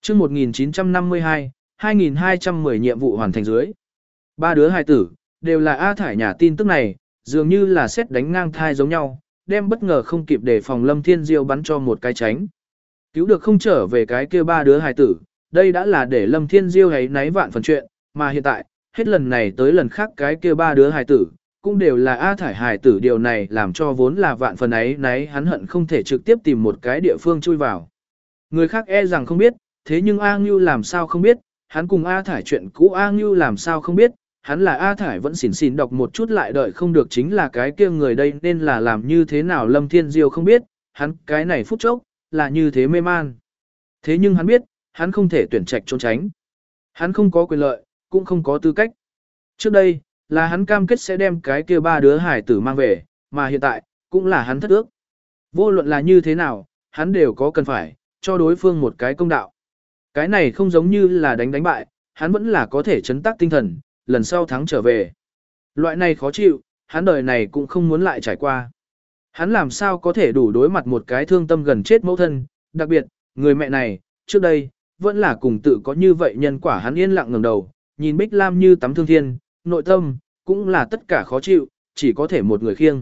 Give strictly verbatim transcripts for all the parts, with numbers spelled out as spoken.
chương một nghìn chín trăm năm mươi hai, hai nghìn hai trăm mười nhiệm vụ hoàn thành dưới. Ba đứa hài tử, đều là A Thải nhà tin tức này, dường như là xét đánh ngang thai giống nhau, đem bất ngờ không kịp để phòng Lâm Thiên Diêu bắn cho một cái tránh. Cứu được không trở về cái kia ba đứa hài tử, đây đã là để Lâm Thiên Diêu ấy náy vạn phần chuyện, mà hiện tại, hết lần này tới lần khác cái kia ba đứa hài tử, cũng đều là A Thải hài tử, điều này làm cho vốn là vạn phần ấy náy hắn hận không thể trực tiếp tìm một cái địa phương chui vào. Người khác e rằng không biết, thế nhưng A Ngưu làm sao không biết, hắn cùng A Thải chuyện cũ A Ngưu làm sao không biết, hắn là A Thải vẫn xỉn xỉn đọc một chút lại đợi không được chính là cái kia người đây nên là làm như thế nào Lâm Thiên Diêu không biết, hắn cái này phút chốc, là như thế mê man. Thế nhưng hắn biết, hắn không thể tuyển trạch trốn tránh. Hắn không có quyền lợi, cũng không có tư cách. Trước đây, là hắn cam kết sẽ đem cái kia ba đứa hải tử mang về, mà hiện tại, cũng là hắn thất ước. Vô luận là như thế nào, hắn đều có cần phải, cho đối phương một cái công đạo. Cái này không giống như là đánh đánh bại, hắn vẫn là có thể chấn tác tinh thần, lần sau thắng trở về. Loại này khó chịu, hắn đời này cũng không muốn lại trải qua. Hắn làm sao có thể đủ đối mặt một cái thương tâm gần chết mẫu thân, đặc biệt, người mẹ này, trước đây, vẫn là cùng tự có như vậy nhân quả hắn yên lặng ngẩng đầu, nhìn Bích Lam như tắm thương thiên, nội tâm, cũng là tất cả khó chịu, chỉ có thể một người khiêng.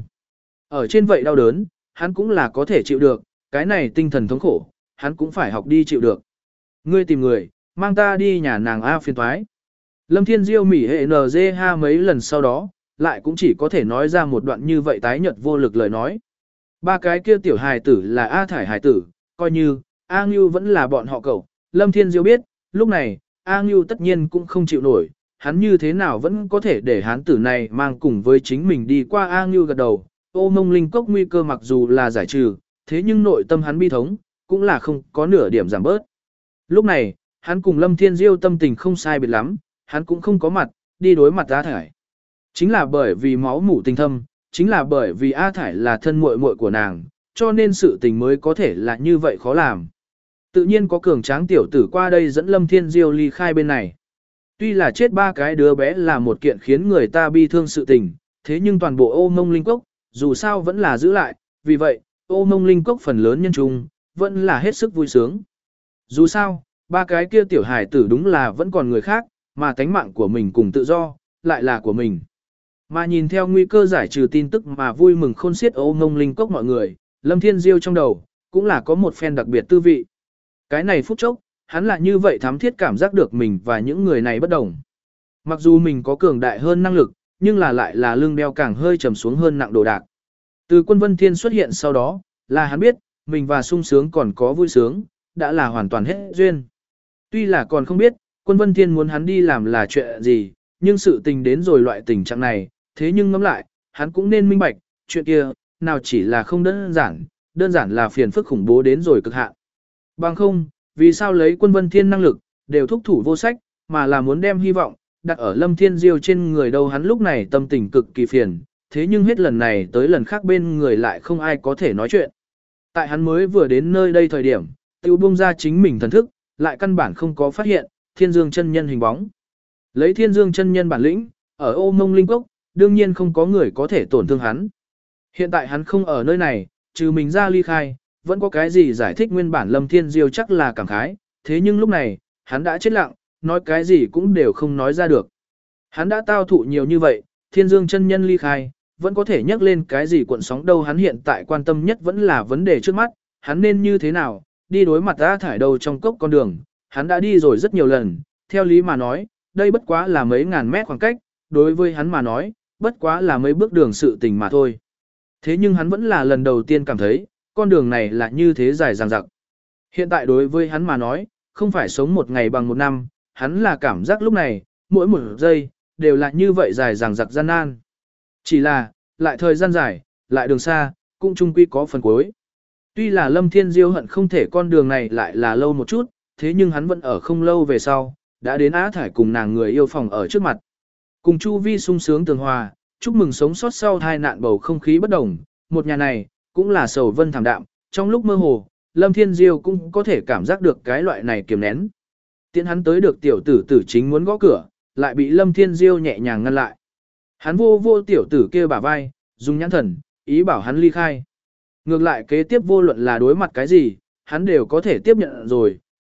Ở trên vậy đau đớn, hắn cũng là có thể chịu được, cái này tinh thần thống khổ, hắn cũng phải học đi chịu được. Ngươi tìm người, mang ta đi nhà nàng A phiền thoái. Lâm Thiên Diêu mỉ hệ en giê ha mấy lần sau đó, lại cũng chỉ có thể nói ra một đoạn như vậy tái nhợt vô lực lời nói. Ba cái kia tiểu hài tử là A Thải hài tử, coi như, A Ngưu vẫn là bọn họ cậu. Lâm Thiên Diêu biết, lúc này, A Ngưu tất nhiên cũng không chịu nổi, hắn như thế nào vẫn có thể để hán tử này mang cùng với chính mình đi qua. A Ngưu gật đầu, ô mông linh cốc nguy cơ mặc dù là giải trừ, thế nhưng nội tâm hắn bi thống, cũng là không có nửa điểm giảm bớt. Lúc này, hắn cùng Lâm Thiên Diêu tâm tình không sai biệt lắm, hắn cũng không có mặt, đi đối mặt A Thải. Chính là bởi vì máu mủ tình thâm, chính là bởi vì A Thải là thân muội muội của nàng, cho nên sự tình mới có thể là như vậy khó làm. Tự nhiên có cường tráng tiểu tử qua đây dẫn Lâm Thiên Diêu ly khai bên này. Tuy là chết ba cái đứa bé là một kiện khiến người ta bi thương sự tình, thế nhưng toàn bộ ô mông linh cốc, dù sao vẫn là giữ lại, vì vậy, ô mông linh cốc phần lớn nhân trung, vẫn là hết sức vui sướng. Dù sao, ba cái kia tiểu hài tử đúng là vẫn còn người khác, mà tánh mạng của mình cùng tự do, lại là của mình. Mà nhìn theo nguy cơ giải trừ tin tức mà vui mừng khôn xiết ô mông linh cốc mọi người, Lâm Thiên Diêu trong đầu, cũng là có một phen đặc biệt tư vị. Cái này phút chốc, hắn lại như vậy thám thiết cảm giác được mình và những người này bất đồng. Mặc dù mình có cường đại hơn năng lực, nhưng là lại là lưng đeo càng hơi trầm xuống hơn nặng đồ đạc. Từ quân Vân Thiên xuất hiện sau đó, là hắn biết, mình và sung sướng còn có vui sướng, đã là hoàn toàn hết duyên. Tuy là còn không biết, quân Vân Thiên muốn hắn đi làm là chuyện gì, nhưng sự tình đến rồi loại tình trạng này, thế nhưng ngẫm lại, hắn cũng nên minh bạch, chuyện kia, nào chỉ là không đơn giản, đơn giản là phiền phức khủng bố đến rồi cực hạn. Bằng không, vì sao lấy quân Vân Thiên năng lực, đều thúc thủ vô sách, mà là muốn đem hy vọng, đặt ở Lâm Thiên Diêu trên người đâu. Hắn lúc này tâm tình cực kỳ phiền, thế nhưng hết lần này tới lần khác bên người lại không ai có thể nói chuyện. Tại hắn mới vừa đến nơi đây thời điểm, tiêu bung ra chính mình thần thức, lại căn bản không có phát hiện, Thiên Dương chân nhân hình bóng. Lấy Thiên Dương chân nhân bản lĩnh, ở ô mông linh cốc, đương nhiên không có người có thể tổn thương hắn. Hiện tại hắn không ở nơi này, trừ mình ra ly khai, vẫn có cái gì giải thích nguyên bản Lâm Thiên Diêu chắc là cảm khái, thế nhưng lúc này, hắn đã chết lặng, nói cái gì cũng đều không nói ra được. Hắn đã tao thụ nhiều như vậy, Thiên Dương chân nhân ly khai, vẫn có thể nhắc lên cái gì cuộn sóng đâu. Hắn hiện tại quan tâm nhất vẫn là vấn đề trước mắt, hắn nên như thế nào, đi đối mặt A Thải đâu trong cốc con đường, hắn đã đi rồi rất nhiều lần, theo lý mà nói, đây bất quá là mấy ngàn mét khoảng cách, đối với hắn mà nói, bất quá là mấy bước đường sự tình mà thôi. Thế nhưng hắn vẫn là lần đầu tiên cảm thấy, con đường này là như thế dài dằng dặc. Hiện tại đối với hắn mà nói, không phải sống một ngày bằng một năm, hắn là cảm giác lúc này, mỗi một giây, đều là như vậy dài dằng dặc gian nan. Chỉ là, lại thời gian dài, lại đường xa, cũng chung quy có phần cuối. Tuy là Lâm Thiên Diêu hận không thể con đường này lại là lâu một chút, thế nhưng hắn vẫn ở không lâu về sau, đã đến Á Thải cùng nàng người yêu phòng ở trước mặt. Cùng Chu Vi sung sướng tường hòa, chúc mừng sống sót sau tai nạn bầu không khí bất đồng, một nhà này, cũng là sầu vân thảm đạm, trong lúc mơ hồ, Lâm Thiên Diêu cũng có thể cảm giác được cái loại này kiềm nén. Tiễn hắn tới được tiểu tử tử chính muốn gõ cửa, lại bị Lâm Thiên Diêu nhẹ nhàng ngăn lại. Hắn vô vô tiểu tử kia bả vai, dùng nhãn thần, ý bảo hắn ly khai. Ngược lại kế tiếp vô luận là đối mặt cái gì, hắn đều có thể tiếp nhận rồi,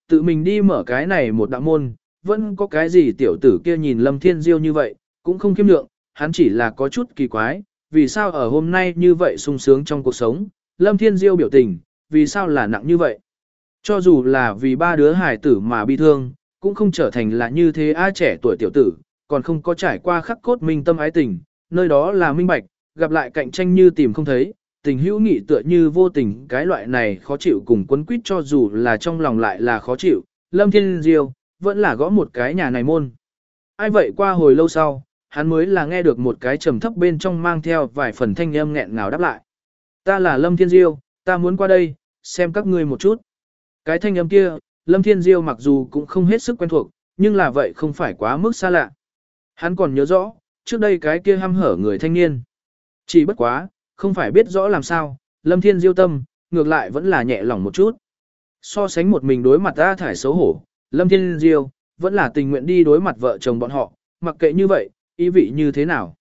tự mình đi mở cái này một đạo môn, vẫn có cái gì tiểu tử kia nhìn Lâm Thiên Diêu như vậy, cũng không khiêm lượng, hắn chỉ là có chút kỳ quái, vì sao ở hôm nay như vậy sung sướng trong cuộc sống, Lâm Thiên Diêu biểu tình, vì sao là nặng như vậy. Cho dù là vì ba đứa hài tử mà bi thương, cũng không trở thành là như thế ai trẻ tuổi tiểu tử, còn không có trải qua khắc cốt minh tâm ái tình, nơi đó là minh bạch, gặp lại cạnh tranh như tìm không thấy, tình hữu nghị tựa như vô tình, cái loại này khó chịu cùng quấn quýt cho dù là trong lòng lại là khó chịu, Lâm Thiên Diêu vẫn là gõ một cái nhà này môn. Ai vậy qua hồi lâu sau, hắn mới là nghe được một cái trầm thấp bên trong mang theo vài phần thanh âm nghẹn ngào đáp lại. Ta là Lâm Thiên Diêu, ta muốn qua đây, xem các ngươi một chút. Cái thanh âm kia, Lâm Thiên Diêu mặc dù cũng không hết sức quen thuộc, nhưng là vậy không phải quá mức xa lạ. Hắn còn nhớ rõ, trước đây cái kia hăm hở người thanh niên. Chỉ bất quá, không phải biết rõ làm sao, Lâm Thiên Diêu tâm, ngược lại vẫn là nhẹ lòng một chút. So sánh một mình đối mặt A Thải xấu hổ, Lâm Thiên Diêu, vẫn là tình nguyện đi đối mặt vợ chồng bọn họ, mặc kệ như vậy, ý vị như thế nào.